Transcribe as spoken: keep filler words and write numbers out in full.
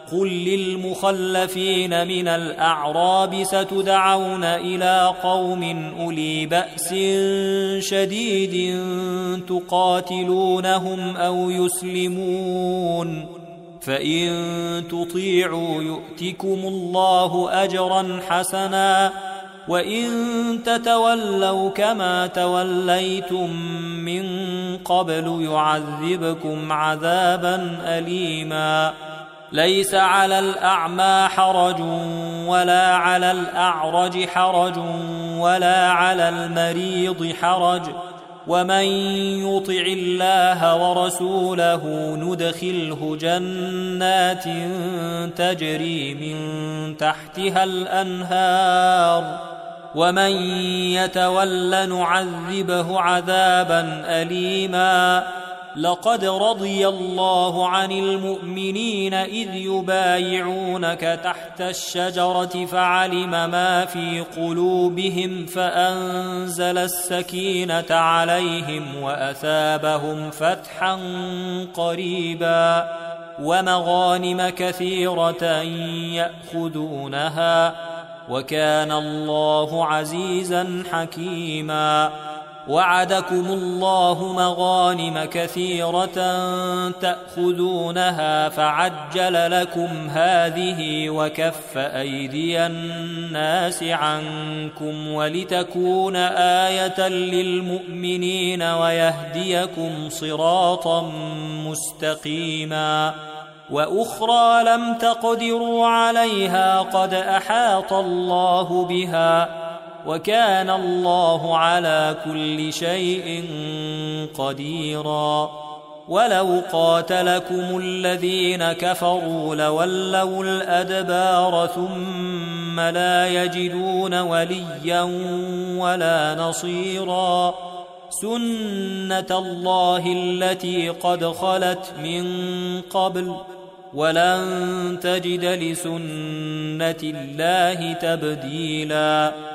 قل للمخلفين من الأعراب ستدعون إلى قوم أولي بأس شديد تقاتلونهم أو يسلمون، فإن تطيعوا يؤتكم الله أجرا حسنا، وإن تتولوا كما توليتم من قبل يعذبكم عذابا أليما. ليس على الأعمى حرج ولا على الأعرج حرج ولا على المريض حرج، ومن يطع الله ورسوله ندخله جنات تجري من تحتها الأنهار، ومن يتول نعذبه عذابا أليما. لقد رضي الله عن المؤمنين إذ يبايعونك تحت الشجرة فعلم ما في قلوبهم فأنزل السكينة عليهم وأثابهم فتحا قريبا ومغانم كثيرة يأخذونها، وكان الله عزيزا حكيما. وعدكم الله مغانم كثيرة تأخذونها فعجل لكم هذه وكف أيدي الناس عنكم ولتكون آية للمؤمنين ويهديكم صراطا مستقيما. وأخرى لم تقدروا عليها قد أحاط الله بها، وكان الله على كل شيء قديرا. ولو قاتلكم الذين كفروا لولوا الأدبار ثم لا يجدون وليا ولا نصيرا. سنة الله التي قد خلت من قبل، ولن تجد لسنة الله تبديلا.